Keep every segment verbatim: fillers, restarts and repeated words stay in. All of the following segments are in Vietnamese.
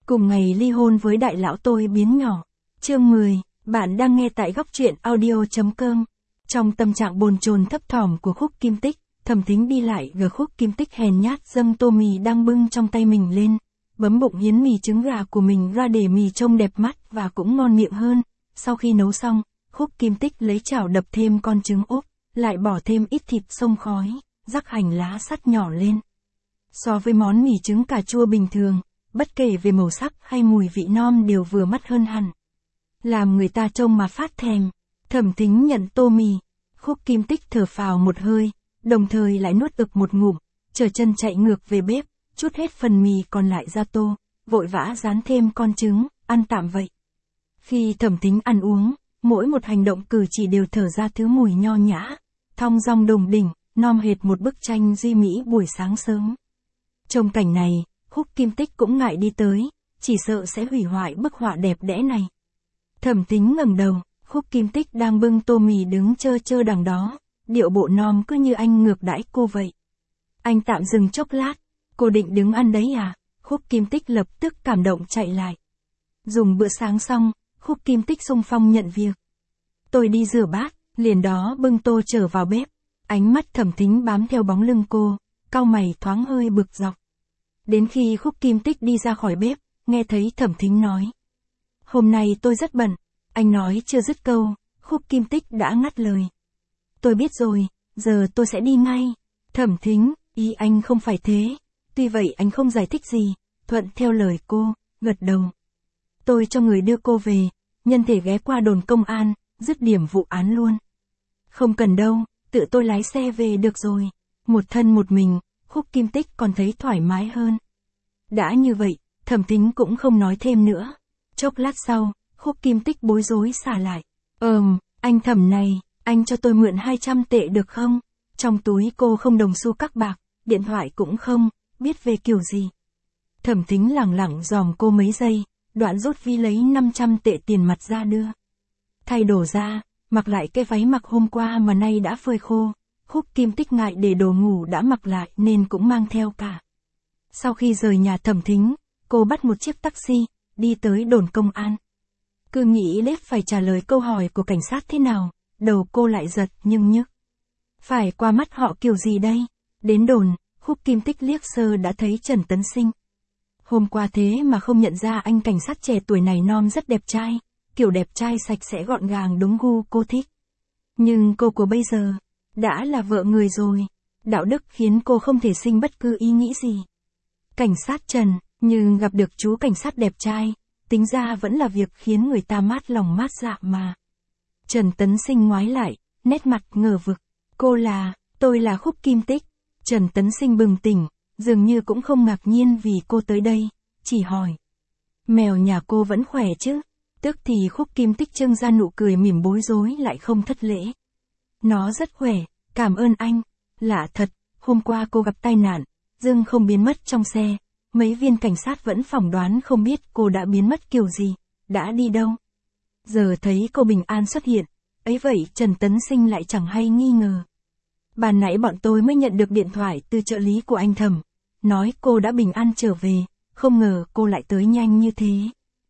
Cùng ngày ly hôn với đại lão tôi biến nhỏ. Chương mười, bạn đang nghe tại góc truyện audio.com. Trong tâm trạng bồn chồn thấp thỏm của Khúc Kim Tích, Thẩm Thính đi lại gờ Khúc Kim Tích hèn nhát dâng tô mì đang bưng trong tay mình lên, bấm bụng hiến mì trứng gà của mình ra để mì trông đẹp mắt và cũng ngon miệng hơn. Sau khi nấu xong, Khúc Kim Tích lấy chảo đập thêm con trứng ốp, lại bỏ thêm ít thịt xông khói, rắc hành lá sắt nhỏ lên. So với món mì trứng cà chua bình thường, bất kể về màu sắc hay mùi vị non đều vừa mắt hơn hẳn. Làm người ta trông mà phát thèm. Thẩm Thính nhận tô mì, Khúc Kim Tích thở phào một hơi, đồng thời lại nuốt ực một ngụm, trở chân chạy ngược về bếp, chút hết phần mì còn lại ra tô, vội vã rán thêm con trứng, ăn tạm vậy. Khi Thẩm Thính ăn uống, mỗi một hành động cử chỉ đều thở ra thứ mùi nho nhã, thong dong đùng đỉnh, nom hệt một bức tranh duy mỹ buổi sáng sớm. Trong cảnh này, Khúc Kim Tích cũng ngại đi tới, chỉ sợ sẽ hủy hoại bức họa đẹp đẽ này. Thẩm Thính ngẩng đầu, Khúc Kim Tích đang bưng tô mì đứng chơ chơ đằng đó, điệu bộ nom cứ như anh ngược đãi cô vậy. Anh tạm dừng chốc lát, cô định đứng ăn đấy à? Khúc Kim Tích lập tức cảm động chạy lại. Dùng bữa sáng xong, Khúc Kim Tích xung phong nhận việc. Tôi đi rửa bát, liền đó bưng tô trở vào bếp. Ánh mắt Thẩm Thính bám theo bóng lưng cô, cau mày thoáng hơi bực dọc. Đến khi Khúc Kim Tích đi ra khỏi bếp, nghe thấy Thẩm Thính nói. Hôm nay tôi rất bận. Anh nói chưa dứt câu, Khúc Kim Tích đã ngắt lời. Tôi biết rồi, giờ tôi sẽ đi ngay. Thẩm Thính, ý anh không phải thế. Tuy vậy anh không giải thích gì, thuận theo lời cô, gật đầu. Tôi cho người đưa cô về, nhân thể ghé qua đồn công an, dứt điểm vụ án luôn. Không cần đâu, tự tôi lái xe về được rồi. Một thân một mình, Khúc Kim Tích còn thấy thoải mái hơn. Đã như vậy, Thẩm Thính cũng không nói thêm nữa. Chốc lát sau, Khúc Kim Tích bối rối xả lại. Ờm, anh Thẩm này, anh cho tôi mượn hai trăm tệ được không? Trong túi cô không đồng xu các bạc, điện thoại cũng không, biết về kiểu gì. Thẩm Thính lẳng lặng dòm cô mấy giây, đoạn rút ví lấy năm trăm tệ tiền mặt ra đưa. Thay đồ ra, mặc lại cái váy mặc hôm qua mà nay đã phơi khô. Khúc Kim Tích ngại để đồ ngủ đã mặc lại nên cũng mang theo cả. Sau khi rời nhà Thẩm Thính, cô bắt một chiếc taxi, đi tới đồn công an. Cứ nghĩ lết phải trả lời câu hỏi của cảnh sát thế nào, đầu cô lại giật nhưng nhức. Phải qua mắt họ kiểu gì đây? Đến đồn, Khúc Kim Tích liếc sơ đã thấy Trần Tấn Sinh. Hôm qua thế mà không nhận ra anh cảnh sát trẻ tuổi này non rất đẹp trai, kiểu đẹp trai sạch sẽ gọn gàng đúng gu cô thích. Nhưng cô của bây giờ, đã là vợ người rồi, đạo đức khiến cô không thể sinh bất cứ ý nghĩ gì. Cảnh sát Trần, nhưng gặp được chú cảnh sát đẹp trai, tính ra vẫn là việc khiến người ta mát lòng mát dạ mà. Trần Tấn Sinh ngoái lại, nét mặt ngờ vực. Cô là, tôi là Khúc Kim Tích. Trần Tấn Sinh bừng tỉnh, dường như cũng không ngạc nhiên vì cô tới đây, chỉ hỏi. Mèo nhà cô vẫn khỏe chứ? Tức thì Khúc Kim Tích trưng ra nụ cười mỉm bối rối lại không thất lễ. Nó rất khỏe, cảm ơn anh. Lạ thật, hôm qua cô gặp tai nạn, Dương không biến mất trong xe. Mấy viên cảnh sát vẫn phỏng đoán không biết cô đã biến mất kiểu gì, đã đi đâu. Giờ thấy cô bình an xuất hiện, ấy vậy Trần Tấn Sinh lại chẳng hay nghi ngờ. Ban nãy bọn tôi mới nhận được điện thoại từ trợ lý của anh Thẩm, nói cô đã bình an trở về, không ngờ cô lại tới nhanh như thế.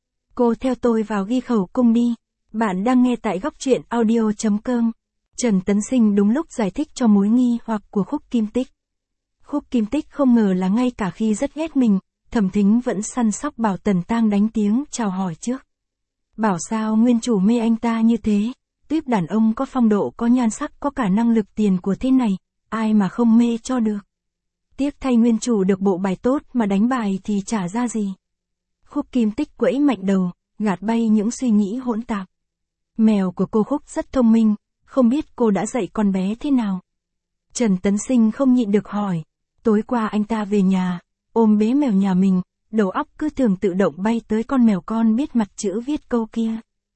Cô theo tôi vào ghi khẩu cung đi, bạn đang nghe tại góc truyện audio.com. Trần Tấn Sinh đúng lúc giải thích cho mối nghi hoặc của Khúc Kim Tích. Khúc Kim Tích không ngờ là ngay cả khi rất ghét mình, Thẩm Thính vẫn săn sóc bảo Tần Tang đánh tiếng chào hỏi trước. Bảo sao nguyên chủ mê anh ta như thế, tuyếp đàn ông có phong độ có nhan sắc có cả năng lực tiền của thế này, ai mà không mê cho được. Tiếc thay nguyên chủ được bộ bài tốt mà đánh bài thì chả ra gì. Khúc Kim Tích quẫy mạnh đầu, gạt bay những suy nghĩ hỗn tạp. Mèo của cô Khúc rất thông minh, không biết cô đã dạy con bé thế nào. Trần Tấn Sinh không nhịn được hỏi. Tối qua anh ta về nhà, ôm bế mèo nhà mình, đầu óc cứ thường tự động bay tới con mèo con biết mặt chữ viết câu kia.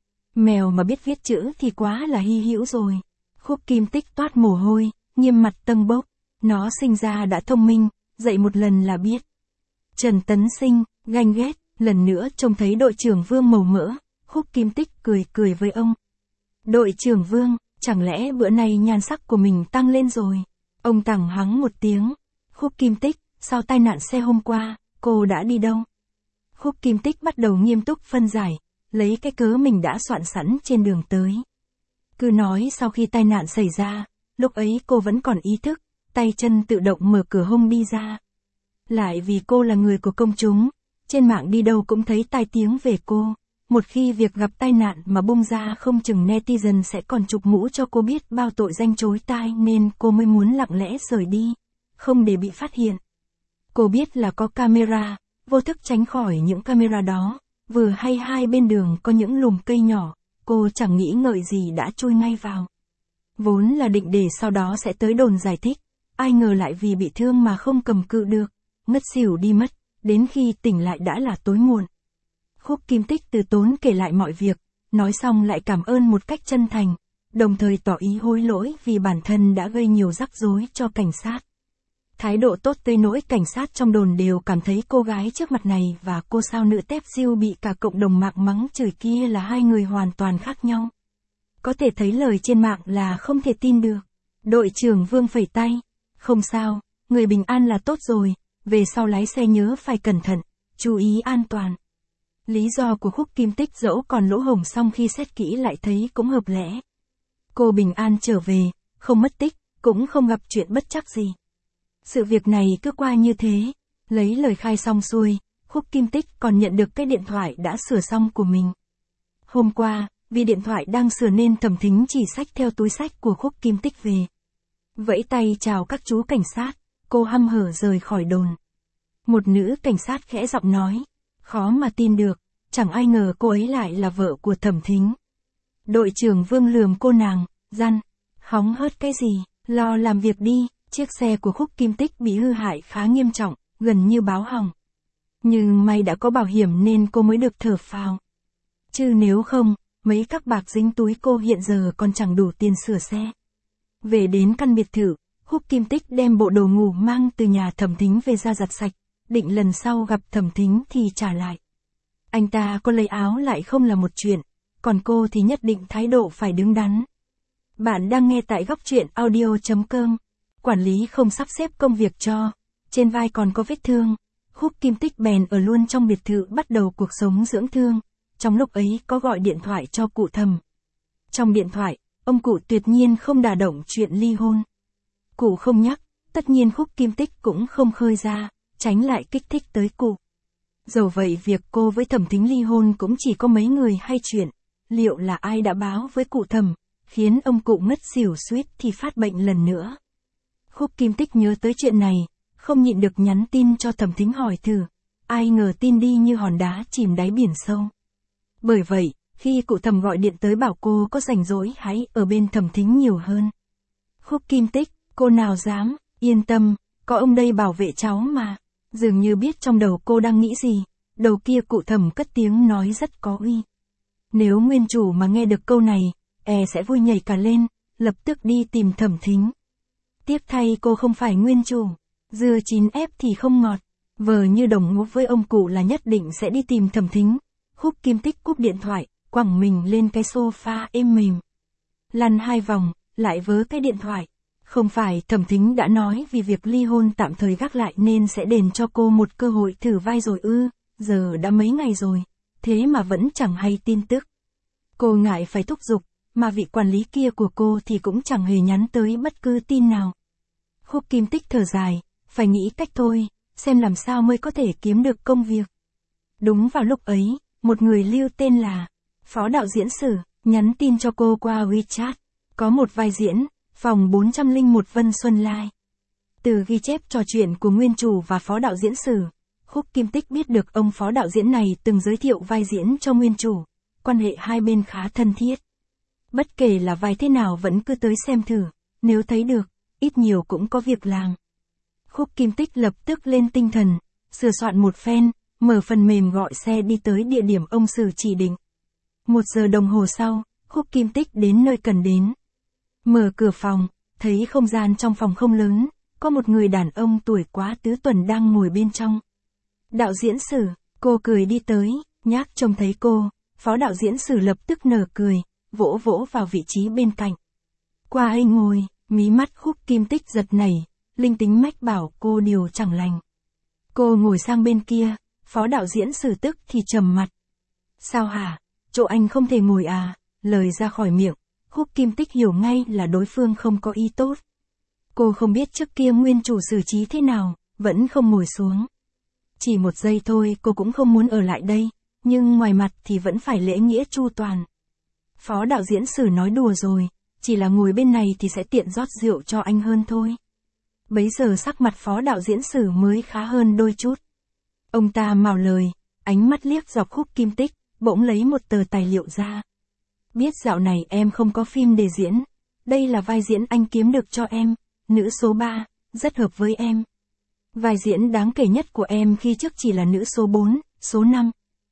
Mèo mà biết viết chữ thì quá là hy hữu rồi. Khúc Kim Tích toát mồ hôi, nghiêm mặt tâng bốc. Nó sinh ra đã thông minh, dạy một lần là biết. Trần Tấn Sinh, ganh ghét, lần nữa trông thấy đội trưởng Vương màu mỡ. Khúc Kim Tích cười cười với ông. Đội trưởng Vương, chẳng lẽ bữa nay nhan sắc của mình tăng lên rồi? Ông tằng hắng một tiếng. Khúc Kim Tích, sau tai nạn xe hôm qua, cô đã đi đâu? Khúc Kim Tích bắt đầu nghiêm túc phân giải, lấy cái cớ mình đã soạn sẵn trên đường tới. Cứ nói sau khi tai nạn xảy ra, lúc ấy cô vẫn còn ý thức, tay chân tự động mở cửa hông đi ra. Lại vì cô là người của công chúng, trên mạng đi đâu cũng thấy tai tiếng về cô. Một khi việc gặp tai nạn mà bung ra không chừng netizen sẽ còn chụp mũ cho cô biết bao tội danh chối tai nên cô mới muốn lặng lẽ rời đi, không để bị phát hiện. Cô biết là có camera, vô thức tránh khỏi những camera đó, vừa hay hai bên đường có những lùm cây nhỏ, cô chẳng nghĩ ngợi gì đã chui ngay vào. Vốn là định để sau đó sẽ tới đồn giải thích, ai ngờ lại vì bị thương mà không cầm cự được, ngất xỉu đi mất, đến khi tỉnh lại đã là tối muộn. Khúc Kim Tích từ tốn kể lại mọi việc, nói xong lại cảm ơn một cách chân thành, đồng thời tỏ ý hối lỗi vì bản thân đã gây nhiều rắc rối cho cảnh sát. Thái độ tốt tới nỗi cảnh sát trong đồn đều cảm thấy cô gái trước mặt này và cô sao nữ tép diêu bị cả cộng đồng mạng mắng chửi kia là hai người hoàn toàn khác nhau. Có thể thấy lời trên mạng là không thể tin được. Đội trưởng Vương phẩy tay, không sao, người bình an là tốt rồi, về sau lái xe nhớ phải cẩn thận, chú ý an toàn. Lý do của Khúc Kim Tích dẫu còn lỗ hổng song khi xét kỹ lại thấy cũng hợp lẽ. Cô bình an trở về, không mất tích, cũng không gặp chuyện bất trắc gì. Sự việc này cứ qua như thế, lấy lời khai xong xuôi, Khúc Kim Tích còn nhận được cái điện thoại đã sửa xong của mình. Hôm qua, vì điện thoại đang sửa nên Thẩm Thính chỉ xách theo túi xách của Khúc Kim Tích về. Vẫy tay chào các chú cảnh sát, cô hăm hở rời khỏi đồn. Một nữ cảnh sát khẽ giọng nói, khó mà tin được, chẳng ai ngờ cô ấy lại là vợ của Thẩm Thính. Đội trưởng Vương lườm cô nàng, răn, hóng hớt cái gì, lo làm việc đi. Chiếc xe của Khúc Kim Tích bị hư hại khá nghiêm trọng, gần như báo hỏng. Nhưng may đã có bảo hiểm nên cô mới được thở phào. Chứ nếu không, mấy các bạc dính túi cô hiện giờ còn chẳng đủ tiền sửa xe. Về đến căn biệt thự, Khúc Kim Tích đem bộ đồ ngủ mang từ nhà Thẩm Thính về ra giặt sạch, định lần sau gặp Thẩm Thính thì trả lại. Anh ta có lấy áo lại không là một chuyện, còn cô thì nhất định thái độ phải đứng đắn. Bạn đang nghe tại góc truyện audio chấm com. Quản lý không sắp xếp công việc cho, trên vai còn có vết thương. Khúc Kim Tích bèn ở luôn trong biệt thự bắt đầu cuộc sống dưỡng thương. Trong lúc ấy có gọi điện thoại cho cụ Thẩm. Trong điện thoại, ông cụ tuyệt nhiên không đả động chuyện ly hôn. Cụ không nhắc, tất nhiên Khúc Kim Tích cũng không khơi ra, tránh lại kích thích tới cụ. Dẫu vậy việc cô với Thẩm Thính ly hôn cũng chỉ có mấy người hay chuyện, liệu là ai đã báo với cụ Thẩm, khiến ông cụ ngất xỉu suýt thì phát bệnh lần nữa. Khúc Kim Tích nhớ tới chuyện này, không nhịn được nhắn tin cho Thẩm Thính hỏi thử, ai ngờ tin đi như hòn đá chìm đáy biển sâu. Bởi vậy, khi cụ Thẩm gọi điện tới bảo cô có rảnh rỗi hãy ở bên Thẩm Thính nhiều hơn. Khúc Kim Tích, cô nào dám, yên tâm, có ông đây bảo vệ cháu mà. Dường như biết trong đầu cô đang nghĩ gì, đầu kia cụ Thẩm cất tiếng nói rất có uy. Nếu nguyên chủ mà nghe được câu này, e sẽ vui nhảy cả lên, lập tức đi tìm Thẩm Thính. Tiếc thay cô không phải nguyên chủ, dưa chín ép thì không ngọt, vờ như đồng ngốc với ông cụ là nhất định sẽ đi tìm Thẩm Thính. Khúc Kim Tích cúp điện thoại, quẳng mình lên cái sofa êm mềm. Lăn hai vòng, lại vớ cái điện thoại. Không phải Thẩm Thính đã nói vì việc ly hôn tạm thời gác lại nên sẽ đền cho cô một cơ hội thử vai rồi ư, giờ đã mấy ngày rồi, thế mà vẫn chẳng hay tin tức. Cô ngại phải thúc giục, mà vị quản lý kia của cô thì cũng chẳng hề nhắn tới bất cứ tin nào. Khúc Kim Tích thở dài, phải nghĩ cách thôi, xem làm sao mới có thể kiếm được công việc. Đúng vào lúc ấy, một người lưu tên là Phó đạo diễn Sử, nhắn tin cho cô qua WeChat, có một vai diễn, phòng bốn trăm lẻ một Vân Xuân Lai. Từ ghi chép trò chuyện của nguyên chủ và Phó đạo diễn Sử, Khúc Kim Tích biết được ông Phó đạo diễn này từng giới thiệu vai diễn cho nguyên chủ, quan hệ hai bên khá thân thiết. Bất kể là vai thế nào vẫn cứ tới xem thử, nếu thấy được, ít nhiều cũng có việc làm. Khúc Kim Tích lập tức lên tinh thần, sửa soạn một phen, mở phần mềm gọi xe đi tới địa điểm ông Sử chỉ định. Một giờ đồng hồ sau, Khúc Kim Tích đến nơi cần đến. Mở cửa phòng, thấy không gian trong phòng không lớn, có một người đàn ông tuổi quá tứ tuần đang ngồi bên trong. Đạo diễn Sử, cô cười đi tới, nhác trông thấy cô, Phó đạo diễn Sử lập tức nở cười, vỗ vỗ vào vị trí bên cạnh. Qua anh ngồi, mí mắt Khúc Kim Tích giật nảy, linh tính mách bảo cô điều chẳng lành. Cô ngồi sang bên kia, Phó đạo diễn Sử tức thì trầm mặt. Sao hả? Chỗ anh không thể ngồi à? Lời ra khỏi miệng, Khúc Kim Tích hiểu ngay là đối phương không có ý tốt. Cô không biết trước kia nguyên chủ xử trí thế nào, vẫn không ngồi xuống. Chỉ một giây thôi cô cũng không muốn ở lại đây, nhưng ngoài mặt thì vẫn phải lễ nghĩa chu toàn. Phó đạo diễn Sử nói đùa rồi, chỉ là ngồi bên này thì sẽ tiện rót rượu cho anh hơn thôi. Bấy giờ sắc mặt phó đạo diễn Sử mới khá hơn đôi chút. Ông ta mào lời, ánh mắt liếc dọc Khúc Kim Tích, bỗng lấy một tờ tài liệu ra. Biết dạo này em không có phim để diễn. Đây là vai diễn anh kiếm được cho em, nữ số ba, rất hợp với em. Vai diễn đáng kể nhất của em khi trước chỉ là nữ số bốn, số năm.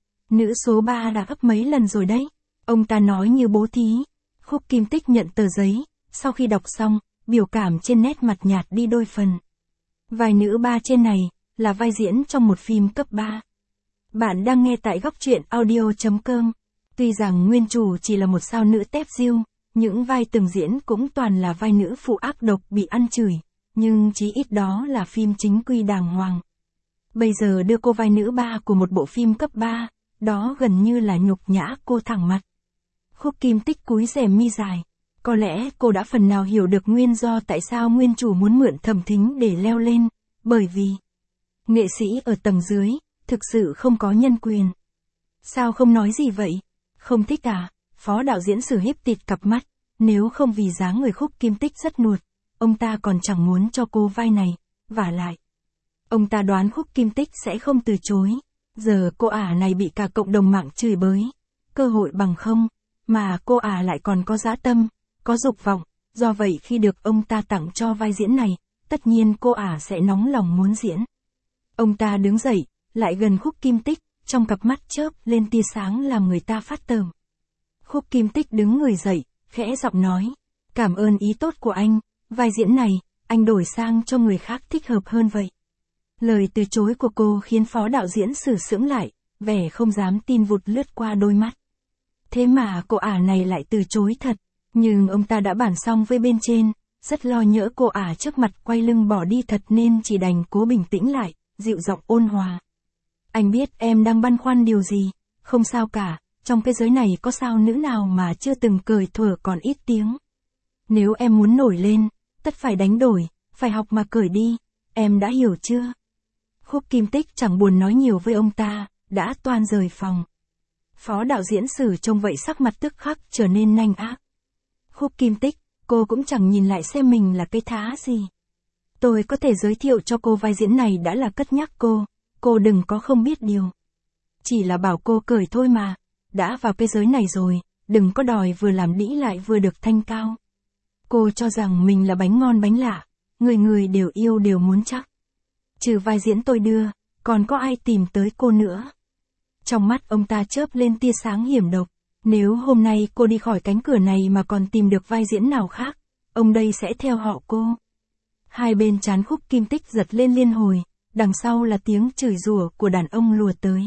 Nữ số ba đã gấp mấy lần rồi đấy. Ông ta nói như bố thí. Khúc Kim Tích nhận tờ giấy, sau khi đọc xong, biểu cảm trên nét mặt nhạt đi đôi phần. Vai nữ ba trên này, là vai diễn trong một phim cấp ba. Bạn đang nghe tại góc truyện audio chấm com. Tuy rằng nguyên chủ chỉ là một sao nữ tép diêu, những vai từng diễn cũng toàn là vai nữ phụ ác độc bị ăn chửi, nhưng chí ít đó là phim chính quy đàng hoàng. Bây giờ đưa cô vai nữ ba của một bộ phim cấp ba, đó gần như là nhục nhã cô thẳng mặt. Khúc Kim Tích cúi rèm mi dài. Có lẽ cô đã phần nào hiểu được nguyên do tại sao nguyên chủ muốn mượn Thẩm Thính để leo lên, bởi vì nghệ sĩ ở tầng dưới, thực sự không có nhân quyền. Sao không nói gì vậy? Không thích à? Phó đạo diễn Sử híp tịt cặp mắt, nếu không vì dáng người Khúc Kim Tích rất nuột, ông ta còn chẳng muốn cho cô vai này, vả lại. Ông ta đoán Khúc Kim Tích sẽ không từ chối, giờ cô ả này bị cả cộng đồng mạng chửi bới, cơ hội bằng không, mà cô ả lại còn có dã tâm, có dục vọng, do vậy khi được ông ta tặng cho vai diễn này, tất nhiên cô ả sẽ nóng lòng muốn diễn. Ông ta đứng dậy, lại gần Khúc Kim Tích, trong cặp mắt chớp lên tia sáng làm người ta phát tởm. Khúc Kim Tích đứng người dậy, khẽ giọng nói, cảm ơn ý tốt của anh, vai diễn này, anh đổi sang cho người khác thích hợp hơn vậy. Lời từ chối của cô khiến phó đạo diễn Sử sững lại, vẻ không dám tin vụt lướt qua đôi mắt. Thế mà cô ả này lại từ chối thật, nhưng ông ta đã bàn xong với bên trên, rất lo nhỡ cô ả trước mặt quay lưng bỏ đi thật nên chỉ đành cố bình tĩnh lại, dịu giọng ôn hòa. Anh biết em đang băn khoăn điều gì, không sao cả, trong cái giới này có sao nữ nào mà chưa từng cười thuở còn ít tiếng. Nếu em muốn nổi lên, tất phải đánh đổi, phải học mà cởi đi, em đã hiểu chưa? Khúc Kim Tích chẳng buồn nói nhiều với ông ta, đã toan rời phòng. Phó đạo diễn Sử trông vậy sắc mặt tức khắc trở nên nanh ác. Khúc Kim Tích, cô cũng chẳng nhìn lại xem mình là cái thá gì. Tôi có thể giới thiệu cho cô vai diễn này đã là cất nhắc cô, cô đừng có không biết điều. Chỉ là bảo cô cởi thôi mà, đã vào cái giới này rồi, đừng có đòi vừa làm đĩ lại vừa được thanh cao. Cô cho rằng mình là bánh ngon bánh lạ, người người đều yêu đều muốn chắc. Trừ vai diễn tôi đưa, còn có ai tìm tới cô nữa. Trong mắt ông ta chớp lên tia sáng hiểm độc, nếu hôm nay cô đi khỏi cánh cửa này mà còn tìm được vai diễn nào khác, ông đây sẽ theo họ cô. Hai bên trán Khúc Kim Tích giật lên liên hồi, đằng sau là tiếng chửi rủa của đàn ông lùa tới.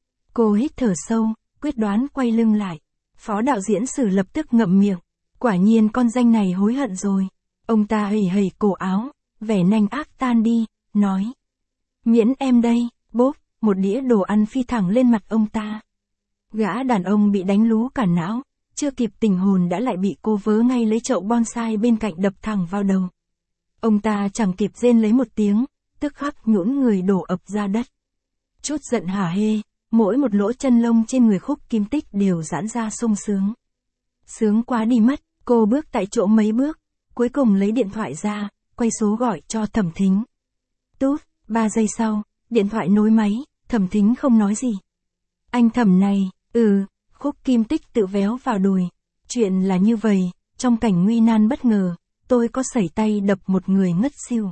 Cô hít thở sâu, quyết đoán quay lưng lại. Phó đạo diễn Sử lập tức ngậm miệng, quả nhiên con danh này hối hận rồi. Ông ta hầy hầy cổ áo, vẻ nanh ác tan đi, nói. Miễn em đây, bốp, một đĩa đồ ăn phi thẳng lên mặt ông ta. Gã đàn ông bị đánh lú cả não, chưa kịp tỉnh hồn đã lại bị cô vớ ngay lấy chậu bonsai bên cạnh đập thẳng vào đầu. Ông ta chẳng kịp rên lấy một tiếng, tức khắc nhũn người đổ ập ra đất. Chút giận hả hê, mỗi một lỗ chân lông trên người Khúc Kim Tích đều giãn ra sung sướng. Sướng quá đi mất, cô bước tại chỗ mấy bước, cuối cùng lấy điện thoại ra, quay số gọi cho Thẩm Thính. Tút, ba giây sau, điện thoại nối máy, Thẩm Thính không nói gì. Anh Thẩm này, ừ, Khúc Kim Tích tự véo vào đùi. Chuyện là như vậy, trong cảnh nguy nan bất ngờ, tôi có sẩy tay đập một người ngất xỉu.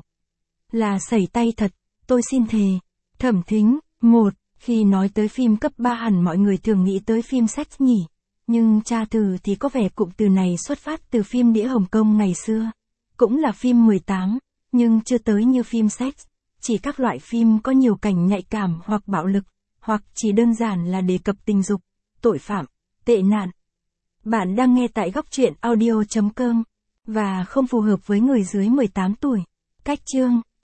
Là sẩy tay thật, tôi xin thề. Thẩm Thính, một, khi nói tới phim cấp ba hẳn mọi người thường nghĩ tới phim sex nhỉ. Nhưng tra từ thì có vẻ cụm từ này xuất phát từ phim đĩa Hồng Kông ngày xưa. Cũng là phim mười tám, nhưng chưa tới như phim sex. Chỉ các loại phim có nhiều cảnh nhạy cảm hoặc bạo lực, hoặc chỉ đơn giản là đề cập tình dục, tội phạm, tệ nạn. Bạn đang nghe tại góc truyện audio chấm com và không phù hợp với người dưới mười tám tuổi. Cách chương